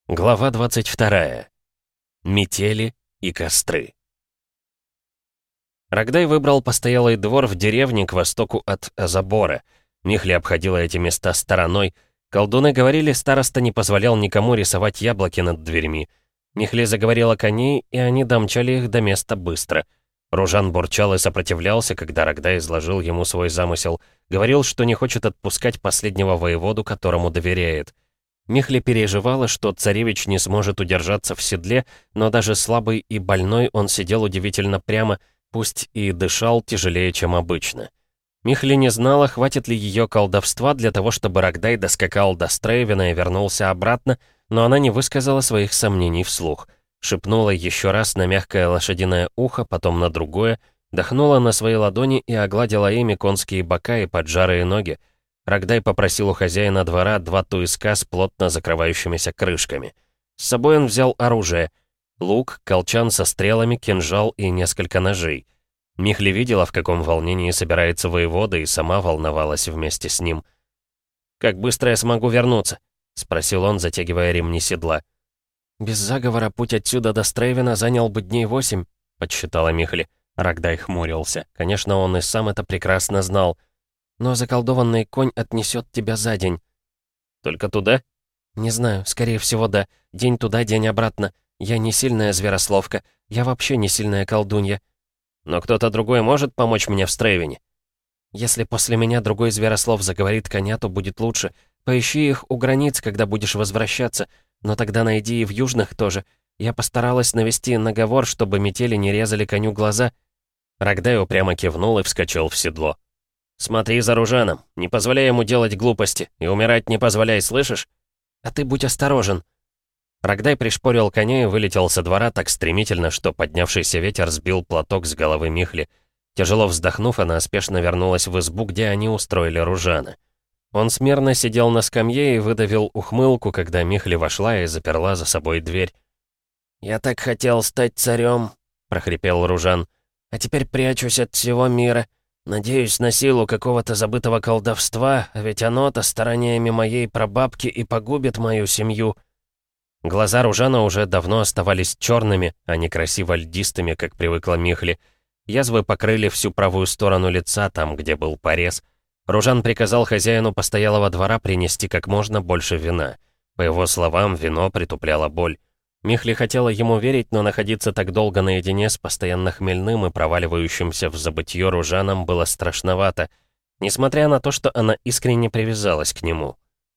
Глава 22. Метели и костры. Рогдай выбрал постоялый двор в деревне к востоку от Азабора. Михли обходила эти места стороной. Колдуны говорили, староста не позволял никому рисовать яблоки над дверьми. Михли заговорила коней, и они домчали их до места быстро. Ружан бурчал и сопротивлялся, когда Рогдай изложил ему свой замысел. Говорил, что не хочет отпускать последнего воеводу, которому доверяет. Михли переживала, что царевич не сможет удержаться в седле, но даже слабый и больной он сидел удивительно прямо, пусть и дышал тяжелее, чем обычно. Михли не знала, хватит ли ее колдовства для того, чтобы Рогдай доскакал до Стрейвена и вернулся обратно, но она не высказала своих сомнений вслух. Шепнула еще раз на мягкое лошадиное ухо, потом на другое, дохнула на свои ладони и огладила ими конские бока и поджарые ноги. Рогдай попросил у хозяина двора 2 туиска с плотно закрывающимися крышками. С собой он взял оружие: лук, колчан со стрелами, кинжал и несколько ножей. Михли видела, в каком волнении собирается воевода, и сама волновалась вместе с ним. «Как быстро я смогу вернуться?» — спросил он, затягивая ремни седла. «Без заговора путь отсюда до Стрейвена занял бы дней 8, — подсчитала Михли. Рогдай хмурился. Конечно, он и сам это прекрасно знал. «Но заколдованный конь отнесет тебя за день». «Только туда?» «Не знаю, скорее всего, да. День туда, день обратно. Я не сильная зверословка. Я вообще не сильная колдунья». «Но кто-то другой может помочь мне в Стрейвене?» «Если после меня другой зверослов заговорит коня, то будет лучше. Поищи их у границ, когда будешь возвращаться. Но тогда найди и в южных тоже. Я постаралась навести наговор, чтобы метели не резали коню глаза». Рогдай упрямо кивнул и вскочил в седло. «Смотри за Ружаном, не позволяй ему делать глупости, и умирать не позволяй, слышишь? А ты будь осторожен». Рогдай пришпорил коня и вылетел со двора так стремительно, что поднявшийся ветер сбил платок с головы Михли. Тяжело вздохнув, она спешно вернулась в избу, где они устроили Ружана. Он смирно сидел на скамье и выдавил ухмылку, когда Михли вошла и заперла за собой дверь. «Я так хотел стать царем», — прохрипел Ружан, — «а теперь прячусь от всего мира. Надеюсь на силу какого-то забытого колдовства, а ведь оно-то стараниями моей прабабки и погубит мою семью». Глаза Ружана уже давно оставались черными, а не красиво льдистыми, как привыкла Михли. Язвы покрыли всю правую сторону лица, там, где был порез. Ружан приказал хозяину постоялого двора принести как можно больше вина. По его словам, вино притупляло боль. Михли хотела ему верить, но находиться так долго наедине с постоянно хмельным и проваливающимся в забытье Ружаном было страшновато, несмотря на то, что она искренне привязалась к нему.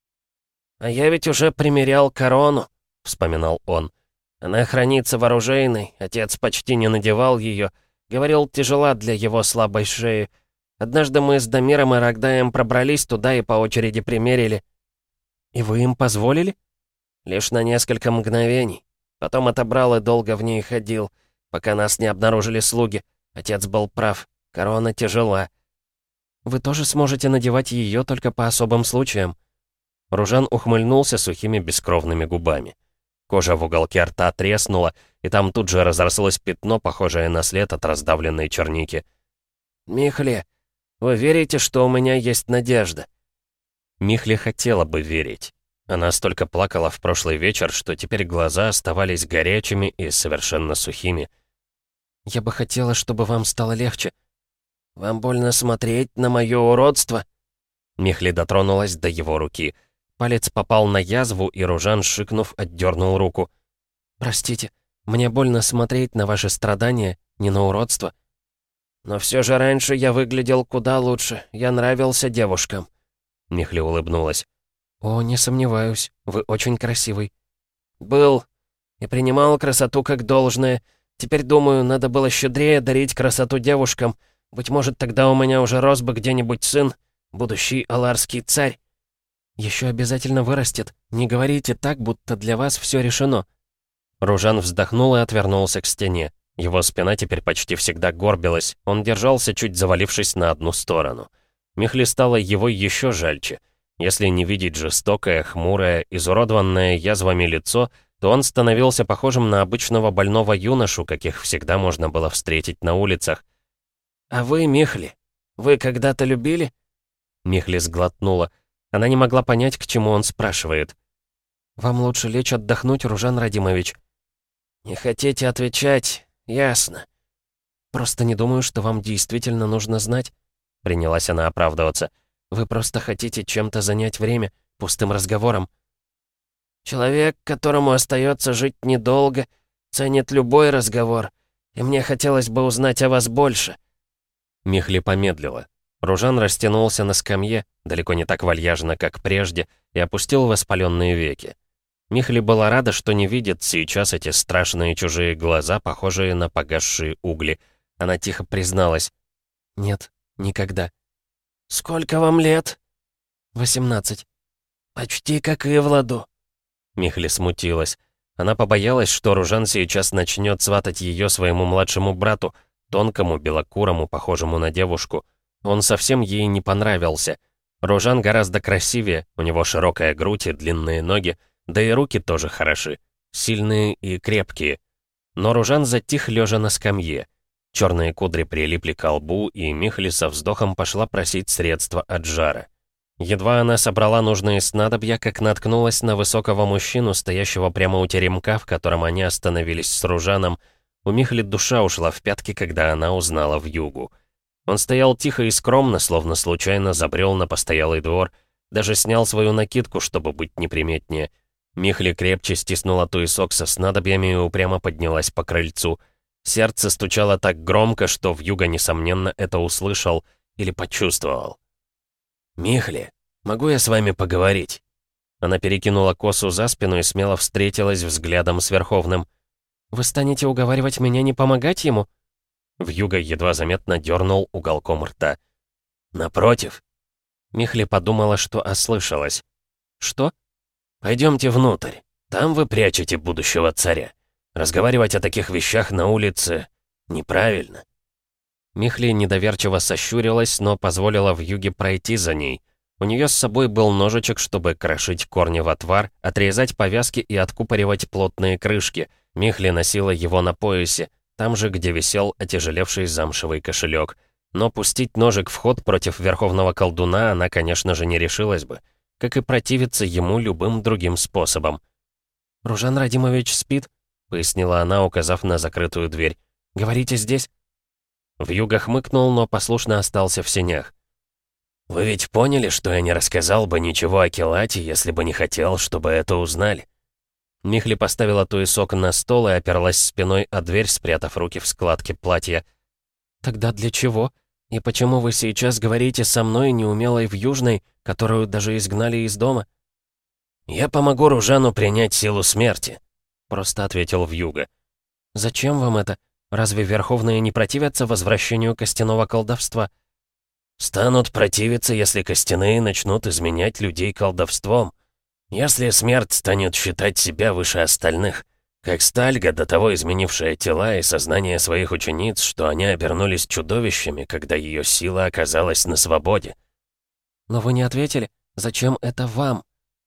«А я ведь уже примерял корону», — вспоминал он. «Она хранится в оружейной, отец почти не надевал ее, говорил, тяжела для его слабой шеи. Однажды мы с Дамиром и Рогдаем пробрались туда и по очереди примерили». «И вы им позволили?» «Лишь на несколько мгновений. Потом отобрал и долго в ней ходил, пока нас не обнаружили слуги. Отец был прав, корона тяжела». «Вы тоже сможете надевать ее только по особым случаям». Ружан ухмыльнулся сухими бескровными губами. Кожа в уголке рта треснула, и там тут же разрослось пятно, похожее на след от раздавленной черники. «Михли, вы верите, что у меня есть надежда?» Михли хотела бы верить. Она столько плакала в прошлый вечер, что теперь глаза оставались горячими и совершенно сухими. «Я бы хотела, чтобы вам стало легче». «Вам больно смотреть на мое уродство?» Михли дотронулась до его руки. Палец попал на язву, и Ружан, шикнув, отдернул руку. «Простите, мне больно смотреть на ваши страдания, не на уродство». «Но все же раньше я выглядел куда лучше, я нравился девушкам». Михли улыбнулась. «О, не сомневаюсь, вы очень красивый». «Был. И принимал красоту как должное. Теперь, думаю, надо было щедрее дарить красоту девушкам. Быть может, тогда у меня уже рос бы где-нибудь сын, будущий аларский царь». «Еще обязательно вырастет. Не говорите так, будто для вас все решено». Ружан вздохнул и отвернулся к стене. Его спина теперь почти всегда горбилась. Он держался, чуть завалившись на одну сторону. Михли стало его еще жальче. Если не видеть жестокое, хмурое, изуродованное язвами лицо, то он становился похожим на обычного больного юношу, каких всегда можно было встретить на улицах. «А вы, Михли, вы когда-то любили?» Михли сглотнула. Она не могла понять, к чему он спрашивает. «Вам лучше лечь отдохнуть, Ружан Радимович». «Не хотите отвечать? Ясно». «Просто не думаю, что вам действительно нужно знать», — принялась она оправдываться. «Вы просто хотите чем-то занять время, пустым разговором». «Человек, которому остается жить недолго, ценит любой разговор, и мне хотелось бы узнать о вас больше». Михли помедлила. Ружан растянулся на скамье, далеко не так вальяжно, как прежде, и опустил воспаленные веки. Михли была рада, что не видит сейчас эти страшные чужие глаза, похожие на погасшие угли. Она тихо призналась. «Нет, никогда». «Сколько вам лет?» 18. «Почти как Ивладу». Михли смутилась. Она побоялась, что Ружан сейчас начнет сватать ее своему младшему брату, тонкому, белокурому, похожему на девушку. Он совсем ей не понравился. Ружан гораздо красивее, у него широкая грудь и длинные ноги, да и руки тоже хороши, сильные и крепкие. Но Ружан затих, лежа на скамье. Черные кудри прилипли к лбу, и Михли со вздохом пошла просить средства от жара. Едва она собрала нужные снадобья, как наткнулась на высокого мужчину, стоящего прямо у теремка, в котором они остановились с Ружаном. У Михли душа ушла в пятки, когда она узнала вьюгу. Он стоял тихо и скромно, словно случайно забрел на постоялый двор, даже снял свою накидку, чтобы быть неприметнее. Михли крепче стиснула туесок со снадобьями и упрямо поднялась по крыльцу. Сердце стучало так громко, что вьюга, несомненно, это услышал или почувствовал. «Михли, могу я с вами поговорить?» Она перекинула косу за спину и смело встретилась взглядом с Верховным. «Вы станете уговаривать меня не помогать ему?» Вьюга едва заметно дернул уголком рта. «Напротив». Михли подумала, что ослышалась. «Что?» «Пойдемте внутрь. Там вы прячете будущего царя. Разговаривать о таких вещах на улице неправильно». Михли недоверчиво сощурилась, но позволила вьюге пройти за ней. У нее с собой был ножичек, чтобы крошить корни в отвар, отрезать повязки и откупоривать плотные крышки. Михли носила его на поясе, там же, где висел отяжелевший замшевый кошелек. Но пустить ножик в ход против верховного колдуна она, конечно же, не решилась бы, как и противиться ему любым другим способом. «Ружан Радимович спит?» — пояснила она, указав на закрытую дверь. «Говорите здесь?» Вьюга хмыкнул, но послушно остался в сенях. «Вы ведь поняли, что я не рассказал бы ничего о Келате, если бы не хотел, чтобы это узнали?» Михли поставила туесок на стол и оперлась спиной о дверь, спрятав руки в складке платья. «Тогда для чего? И почему вы сейчас говорите со мной, неумелой вьюжной, которую даже изгнали из дома?» «Я помогу Ружану принять силу смерти», — просто ответил вьюга. «Зачем вам это? Разве верховные не противятся возвращению костяного колдовства?» «Станут противиться, если костяные начнут изменять людей колдовством. Если смерть станет считать себя выше остальных, как Стальга, до того изменившая тела и сознание своих учениц, что они обернулись чудовищами, когда ее сила оказалась на свободе». «Но вы не ответили, зачем это вам?»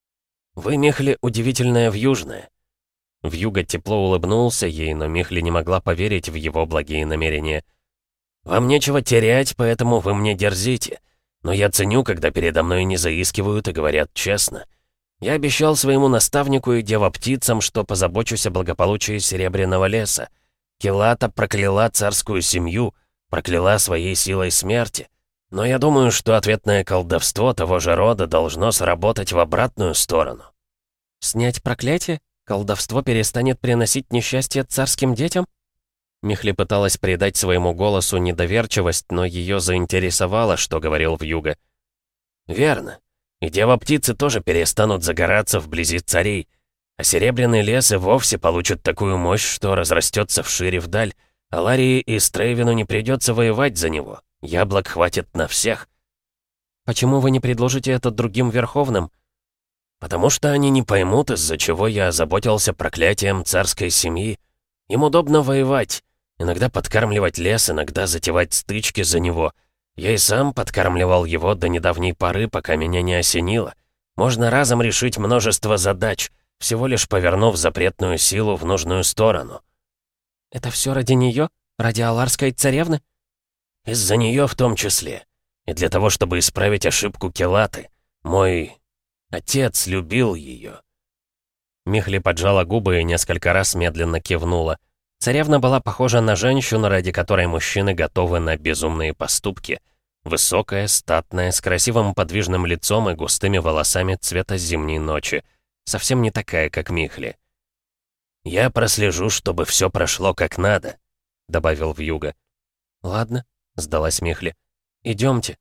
«Вы, Михли, удивительная вьюжная». Вьюга тепло улыбнулся ей, но Михли не могла поверить в его благие намерения. «Вам нечего терять, поэтому вы мне дерзите. Но я ценю, когда передо мной не заискивают и говорят честно. Я обещал своему наставнику и девоптицам, что позабочусь о благополучии Серебряного леса. Келата прокляла царскую семью, прокляла своей силой смерти. Но я думаю, что ответное колдовство того же рода должно сработать в обратную сторону». «Снять проклятие? Колдовство перестанет приносить несчастье царским детям?» Михли пыталась придать своему голосу недоверчивость, но ее заинтересовало, что говорил вьюга. «Верно. И девоптицы тоже перестанут загораться вблизи царей. А Серебряный лес и вовсе получит такую мощь, что разрастется вширь и вдаль. А Ларии и Стрейвину не придется воевать за него. Яблок хватит на всех». «Почему вы не предложите это другим верховным?» «Потому что они не поймут, из-за чего я озаботился проклятием царской семьи. Им удобно воевать, иногда подкармливать лес, иногда затевать стычки за него. Я и сам подкармливал его до недавней поры, пока меня не осенило. Можно разом решить множество задач, всего лишь повернув запретную силу в нужную сторону». «Это все ради нее? Ради Аларской царевны?» «Из-за нее в том числе. И для того, чтобы исправить ошибку Келаты. Мой отец любил ее». Михли поджала губы и несколько раз медленно кивнула. Царевна была похожа на женщину, ради которой мужчины готовы на безумные поступки. Высокая, статная, с красивым подвижным лицом и густыми волосами цвета зимней ночи. Совсем не такая, как Михли. «Я прослежу, чтобы все прошло как надо», — добавил Вьюга. «Ладно», — сдалась Михли. «Идемте».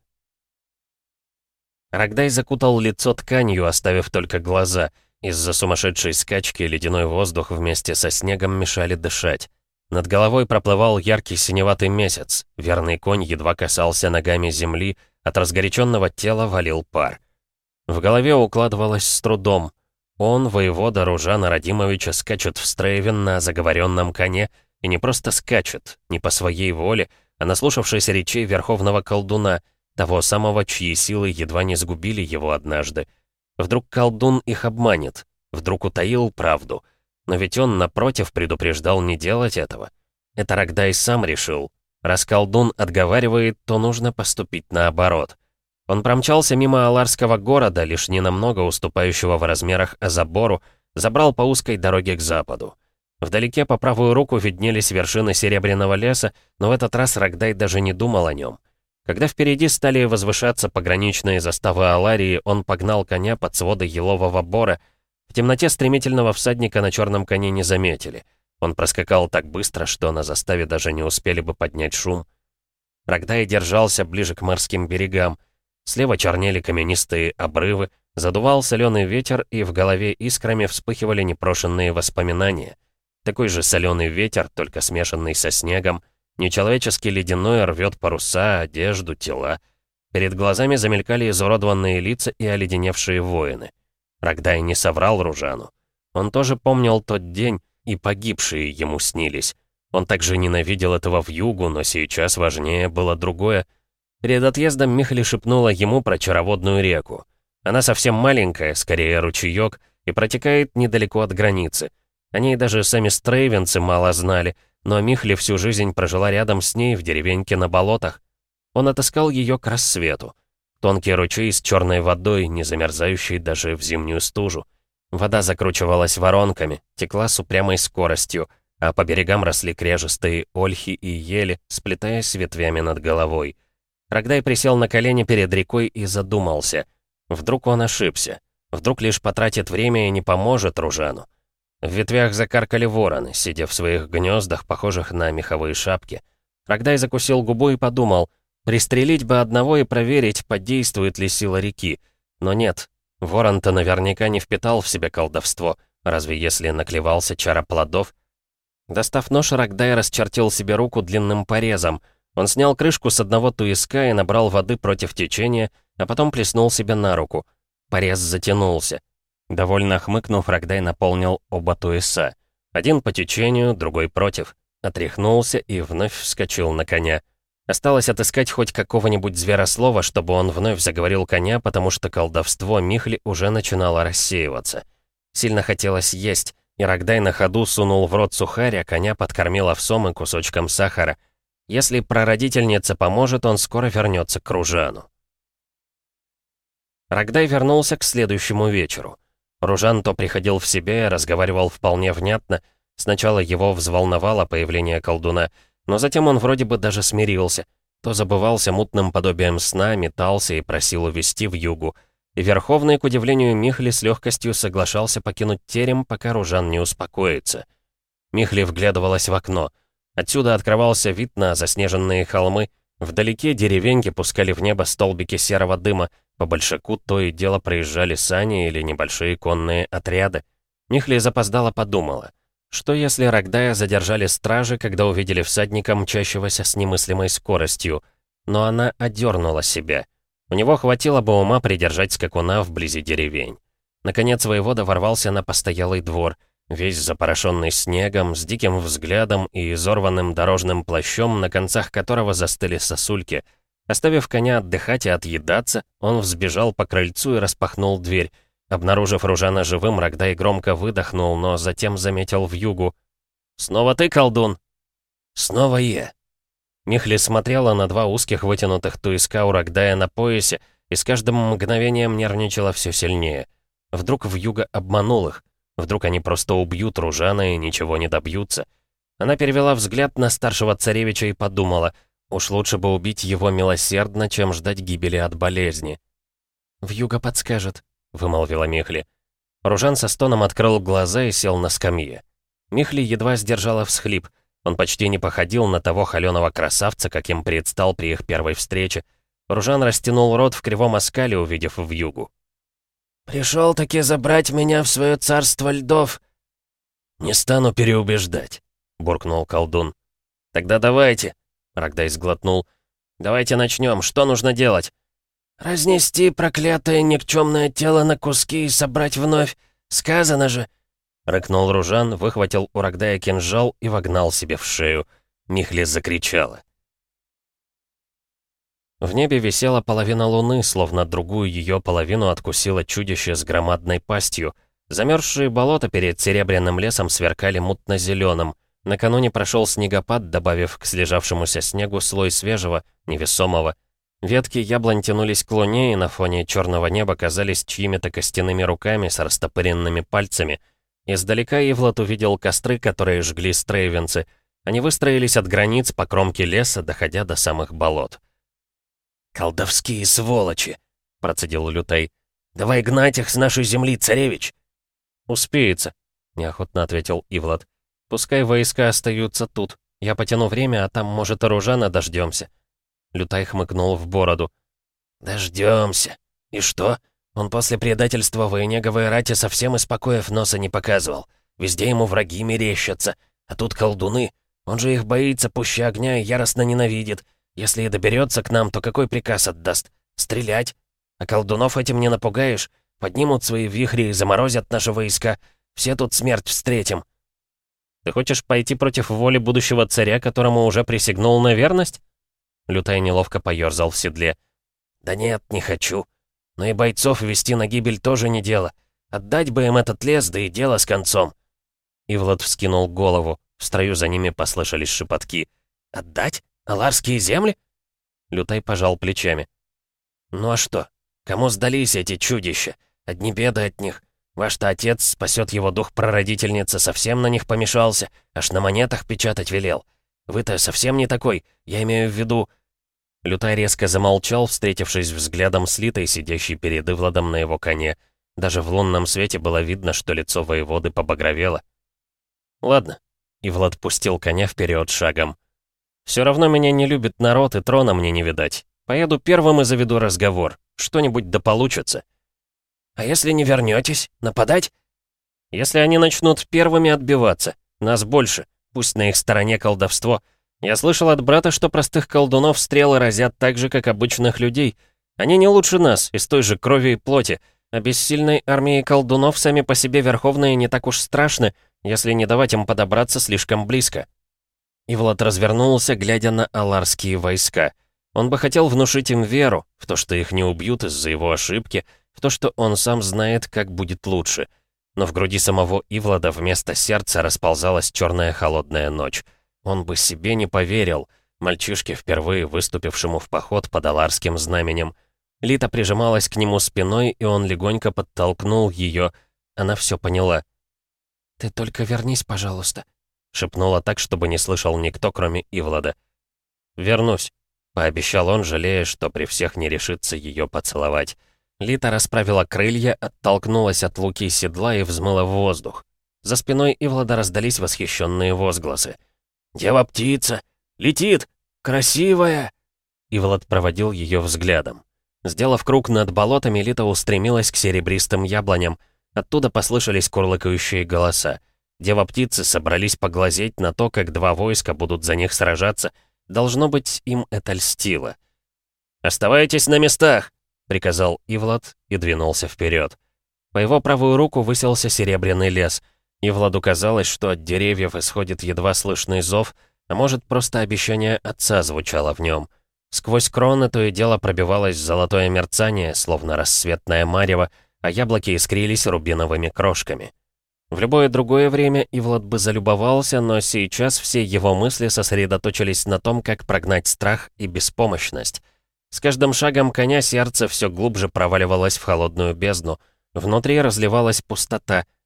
Рогдай закутал лицо тканью, оставив только глаза. Из-за сумасшедшей скачки ледяной воздух вместе со снегом мешали дышать. Над головой проплывал яркий синеватый месяц. Верный конь едва касался ногами земли, от разгоряченного тела валил пар. В голове укладывалось с трудом. Он, воевода Ружана Радимовича, скачет в Стрейвен на заговоренном коне, и не просто скачет, не по своей воле, а наслушавшись речей верховного колдуна, того самого, чьи силы едва не сгубили его однажды. Вдруг колдун их обманет, вдруг утаил правду. Но ведь он, напротив, предупреждал не делать этого. Это Рогдай сам решил. Раз колдун отговаривает, то нужно поступить наоборот. Он промчался мимо Аларского города, лишь ненамного уступающего в размерах Азабору, забрал по узкой дороге к западу. Вдалеке по правую руку виднелись вершины Серебряного леса, но в этот раз Рогдай даже не думал о нем. Когда впереди стали возвышаться пограничные заставы Аларии, он погнал коня под своды елового бора. В темноте стремительного всадника на черном коне не заметили. Он проскакал так быстро, что на заставе даже не успели бы поднять шум. Рогдай держался ближе к морским берегам. Слева чернели каменистые обрывы, задувал соленый ветер, и в голове искрами вспыхивали непрошенные воспоминания. Такой же соленый ветер, только смешанный со снегом, нечеловечески ледяной, рвет паруса, одежду, тела. Перед глазами замелькали изуродованные лица и оледеневшие воины. Рогдай не соврал Ружану. Он тоже помнил тот день, и погибшие ему снились. Он также ненавидел этого вьюгу, но сейчас важнее было другое. Перед отъездом Михли шепнула ему про чароводную реку. Она совсем маленькая, скорее ручеёк, и протекает недалеко от границы. О ней даже сами стрейвенцы мало знали, но Михли всю жизнь прожила рядом с ней в деревеньке на болотах. Он отыскал ее к рассвету. Тонкий ручей с черной водой, не замерзающий даже в зимнюю стужу. Вода закручивалась воронками, текла с упрямой скоростью, а по берегам росли крежистые ольхи и ели, сплетаясь ветвями над головой. Рогдай присел на колени перед рекой и задумался. Вдруг он ошибся. Вдруг лишь потратит время и не поможет Ружану. В ветвях закаркали вороны, сидя в своих гнездах, похожих на меховые шапки. Рогдай закусил губу и подумал, пристрелить бы одного и проверить, подействует ли сила реки. Но нет, ворон-то наверняка не впитал в себя колдовство, разве если наклевался чара плодов. Достав нож, Рогдай расчертил себе руку длинным порезом. Он снял крышку с одного туиска и набрал воды против течения, а потом плеснул себе на руку. Порез затянулся. Довольно хмыкнув, Рогдай наполнил оба туиса. Один по течению, другой против. Отряхнулся и вновь вскочил на коня. Осталось отыскать хоть какого-нибудь зверослова, чтобы он вновь заговорил коня, потому что колдовство Михли уже начинало рассеиваться. Сильно хотелось есть, и Рогдай на ходу сунул в рот сухарь, а коня подкормил овсом и кусочком сахара. Если прародительница поможет, он скоро вернется к Ружану. Рогдай вернулся к следующему вечеру. Ружан то приходил в себя и разговаривал вполне внятно. Сначала его взволновало появление колдуна, но затем он вроде бы даже смирился. То забывался мутным подобием сна, метался и просил увести вьюгу. И Верховный, к удивлению Михли, с легкостью соглашался покинуть терем, пока Ружан не успокоится. Михли вглядывалась в окно. Отсюда открывался вид на заснеженные холмы. Вдалеке деревеньки пускали в небо столбики серого дыма. По большаку то и дело проезжали сани или небольшие конные отряды. Михли запоздало подумала. Что если Рогдая задержали стражи, когда увидели всадника, мчащегося с немыслимой скоростью? Но она одернула себя. У него хватило бы ума придержать скакуна вблизи деревень. Наконец воевода ворвался на постоялый двор, весь запорошенный снегом, с диким взглядом и изорванным дорожным плащом, на концах которого застыли сосульки. Оставив коня отдыхать и отъедаться, он взбежал по крыльцу и распахнул дверь. Обнаружив Ружана живым, Рогдай громко выдохнул, но затем заметил вьюгу. «Снова ты, колдун?» «Снова я». Михли смотрела на два узких вытянутых туиска у Рогдая на поясе и с каждым мгновением нервничала все сильнее. Вдруг вьюга обманул их. Вдруг они просто убьют Ружана и ничего не добьются. Она перевела взгляд на старшего царевича и подумала, уж лучше бы убить его милосердно, чем ждать гибели от болезни. «Вьюга подскажет», — вымолвила Михли. Ружан со стоном открыл глаза и сел на скамье. Михли едва сдержала всхлип. Он почти не походил на того холёного красавца, каким предстал при их первой встрече. Ружан растянул рот в кривом оскале, увидев Вьюгу. «Пришел-таки забрать меня в свое царство льдов!» «Не стану переубеждать», — буркнул колдун. «Тогда давайте», — Рогдай сглотнул. «Давайте начнем. Что нужно делать?» «Разнести проклятое никчемное тело на куски и собрать вновь. Сказано же!» Рыкнул Ружан, выхватил у Рогдая кинжал и вогнал себе в шею. Михли закричала. В небе висела половина луны, словно другую ее половину откусило чудище с громадной пастью. Замерзшие болота перед серебряным лесом сверкали мутно-зеленым. Накануне прошел снегопад, добавив к слежавшемуся снегу слой свежего, невесомого. Ветки яблонь тянулись к луне, и на фоне черного неба казались чьими-то костяными руками с растопыренными пальцами. Издалека Ивлад увидел костры, которые жгли стрейвенцы. Они выстроились от границ по кромке леса, доходя до самых болот. «Колдовские сволочи!» — процедил Лютай. «Давай гнать их с нашей земли, царевич!» «Успеется», — неохотно ответил Ивлад. «Пускай войска остаются тут. Я потяну время, а там, может, и Ружана дождемся». Лютай хмыкнул в бороду. «Дождемся. И что? Он после предательства Военеговой рати совсем из покоев носа не показывал. Везде ему враги мерещатся. А тут колдуны. Он же их боится пуще огня и яростно ненавидит. Если и доберется к нам, то какой приказ отдаст? Стрелять? А колдунов этим не напугаешь? Поднимут свои вихри и заморозят наши войска. Все тут смерть встретим». «Ты хочешь пойти против воли будущего царя, которому уже присягнул на верность?» Лютай неловко поёрзал в седле. «Да нет, не хочу. Но и бойцов вести на гибель тоже не дело. Отдать бы им этот лес, да и дело с концом». Ивлад вскинул голову. В строю за ними послышались шепотки. «Отдать? Аларские земли?» Лютай пожал плечами. «Ну а что? Кому сдались эти чудища? Одни беды от них. Ваш-то отец, спасет его дух прародительницы, совсем на них помешался, аж на монетах печатать велел. Вы-то совсем не такой, я имею в виду...» Лютай резко замолчал, встретившись взглядом с Литой, сидящей перед Ивладом на его коне. Даже в лунном свете было видно, что лицо воеводы побагровело. «Ладно», — Ивлад пустил коня вперед шагом. «Все равно меня не любит народ, и трона мне не видать. Поеду первым и заведу разговор. Что-нибудь да получится». «А если не вернетесь, нападать?» «Если они начнут первыми отбиваться. Нас больше. Пусть на их стороне колдовство. Я слышал от брата, что простых колдунов стрелы разят так же, как обычных людей. Они не лучше нас, из той же крови и плоти. А без сильной армии колдунов сами по себе верховные не так уж страшны, если не давать им подобраться слишком близко». Ивлад развернулся, глядя на аларские войска. Он бы хотел внушить им веру, в то, что их не убьют из-за его ошибки, в то, что он сам знает, как будет лучше. Но в груди самого Ивлада вместо сердца расползалась черная холодная ночь. Он бы себе не поверил, мальчишке, впервые выступившему в поход под аларским знаменем. Лита прижималась к нему спиной, и он легонько подтолкнул ее. Она все поняла. «Ты только вернись, пожалуйста», — шепнула так, чтобы не слышал никто, кроме Ивлада. «Вернусь», — пообещал он, жалея, что при всех не решится ее поцеловать. Лита расправила крылья, оттолкнулась от луки седла и взмыла в воздух. За спиной Ивлада раздались восхищенные возгласы. «Дева-птица! Летит! Красивая!» Ивлад проводил ее взглядом. Сделав круг над болотами, Лита устремилась к серебристым яблоням. Оттуда послышались курлыкающие голоса. Дева-птицы собрались поглазеть на то, как два войска будут за них сражаться. Должно быть, им это льстило. «Оставайтесь на местах!» — приказал Ивлад и двинулся вперед. По его правую руку высился серебряный лес. Ивладу казалось, что от деревьев исходит едва слышный зов, а может, просто обещание отца звучало в нем. Сквозь кроны то и дело пробивалось золотое мерцание, словно рассветное марево, а яблоки искрились рубиновыми крошками. В любое другое время Ивлад бы залюбовался, но сейчас все его мысли сосредоточились на том, как прогнать страх и беспомощность. С каждым шагом коня сердце все глубже проваливалось в холодную бездну. Внутри разливалась пустота,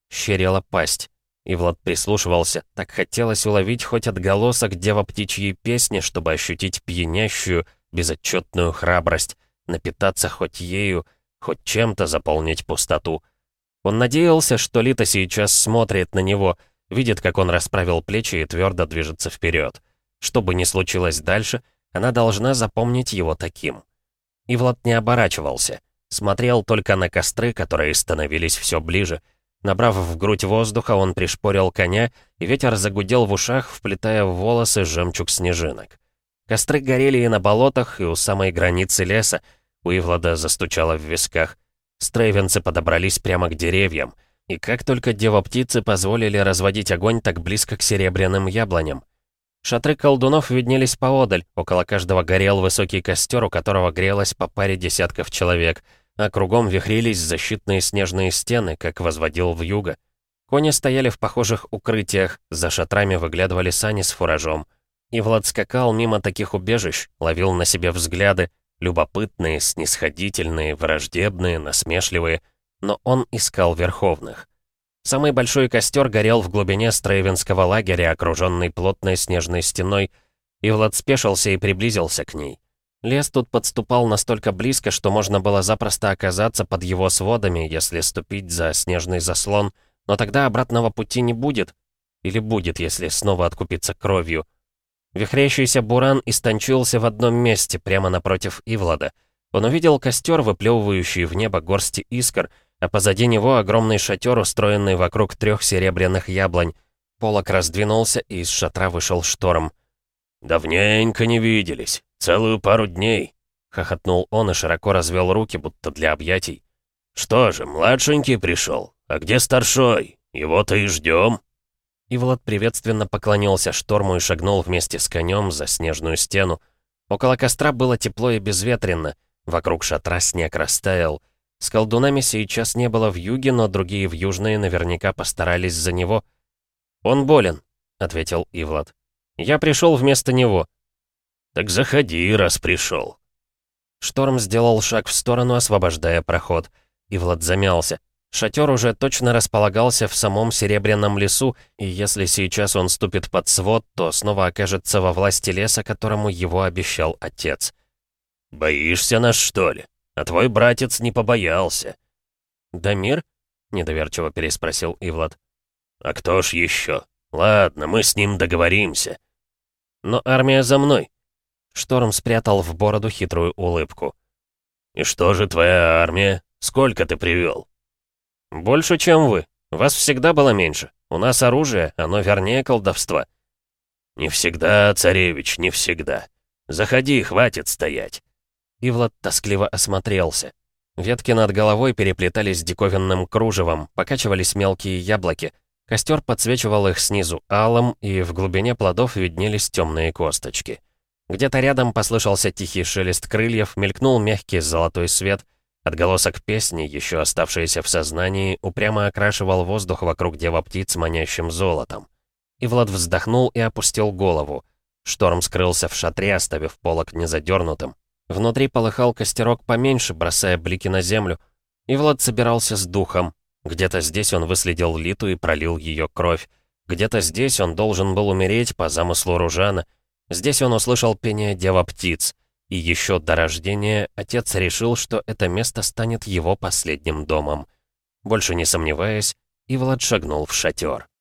щерила пасть. Ивлад прислушивался, так хотелось уловить хоть отголосок дева-птичьей песни, чтобы ощутить пьянящую, безотчетную храбрость, напитаться хоть ею, хоть чем-то заполнить пустоту. Он надеялся, что Лита сейчас смотрит на него, видит, как он расправил плечи и твердо движется вперед. Что бы ни случилось дальше, она должна запомнить его таким. Ивлад не оборачивался, смотрел только на костры, которые становились все ближе. Набрав в грудь воздуха, он пришпорил коня, и ветер загудел в ушах, вплетая в волосы жемчуг снежинок. Костры горели и на болотах, и у самой границы леса. У Ивлада застучало в висках. Стрейвенцы подобрались прямо к деревьям, и как только дева-птицы позволили разводить огонь так близко к серебряным яблоням. Шатры колдунов виднелись поодаль, около каждого горел высокий костер, у которого грелось по паре десятков человек, а кругом вихрились защитные снежные стены, как возводил вьюга. Кони стояли в похожих укрытиях, за шатрами выглядывали сани с фуражом. Ивлад скакал мимо таких убежищ, ловил на себе взгляды, любопытные, снисходительные, враждебные, насмешливые, но он искал верховных. Самый большой костер горел в глубине стрейвенского лагеря, окруженный плотной снежной стеной. Ивлад спешился и приблизился к ней. Лес тут подступал настолько близко, что можно было запросто оказаться под его сводами, если ступить за снежный заслон, но тогда обратного пути не будет. Или будет, если снова откупиться кровью. Вихрящийся буран истончился в одном месте, прямо напротив Ивлада. Он увидел костер, выплевывающий в небо горсти искр, а позади него огромный шатер, устроенный вокруг 3 серебряных яблонь. Полог раздвинулся, и из шатра вышел Шторм. «Давненько не виделись. Целую пару дней», — хохотнул он и широко развел руки, будто для объятий. «Что же, младшенький пришел? А где старшой? Его-то и ждем». Ивлад приветственно поклонился Шторму и шагнул вместе с конем за снежную стену. Около костра было тепло и безветренно. Вокруг шатра снег растаял. С колдунами сейчас не было вьюги, но другие вьюжные наверняка постарались за него. «Он болен», — ответил Ивлад. «Я пришел вместо него». «Так заходи, раз пришел». Шторм сделал шаг в сторону, освобождая проход. Ивлад замялся. Шатер уже точно располагался в самом Серебряном лесу, и если сейчас он ступит под свод, то снова окажется во власти леса, которому его обещал отец. «Боишься нас, что ли? А твой братец не побоялся». «Дамир?» — недоверчиво переспросил Ивлад. «А кто ж еще? Ладно, мы с ним договоримся». «Но армия за мной». Шторм спрятал в бороду хитрую улыбку. «И что же твоя армия? Сколько ты привел?» «Больше, чем вы. Вас всегда было меньше. У нас оружие, оно вернее колдовства». «Не всегда, царевич, не всегда. Заходи, хватит стоять». Ивлад тоскливо осмотрелся. Ветки над головой переплетались диковинным кружевом, покачивались мелкие яблоки. Костер подсвечивал их снизу алым, и в глубине плодов виднелись темные косточки. Где-то рядом послышался тихий шелест крыльев, мелькнул мягкий золотой свет. Отголосок песни, еще оставшийся в сознании, упрямо окрашивал воздух вокруг дева-птиц манящим золотом. Ивлад вздохнул и опустил голову. Шторм скрылся в шатре, оставив полог незадернутым. Внутри полыхал костерок поменьше, бросая блики на землю. Ивлад собирался с духом. Где-то здесь он выследил Литу и пролил ее кровь. Где-то здесь он должен был умереть по замыслу Ружана. Здесь он услышал пение дева-птиц. И еще до рождения отец решил, что это место станет его последним домом. Больше не сомневаясь, Ивлад шагнул в шатер.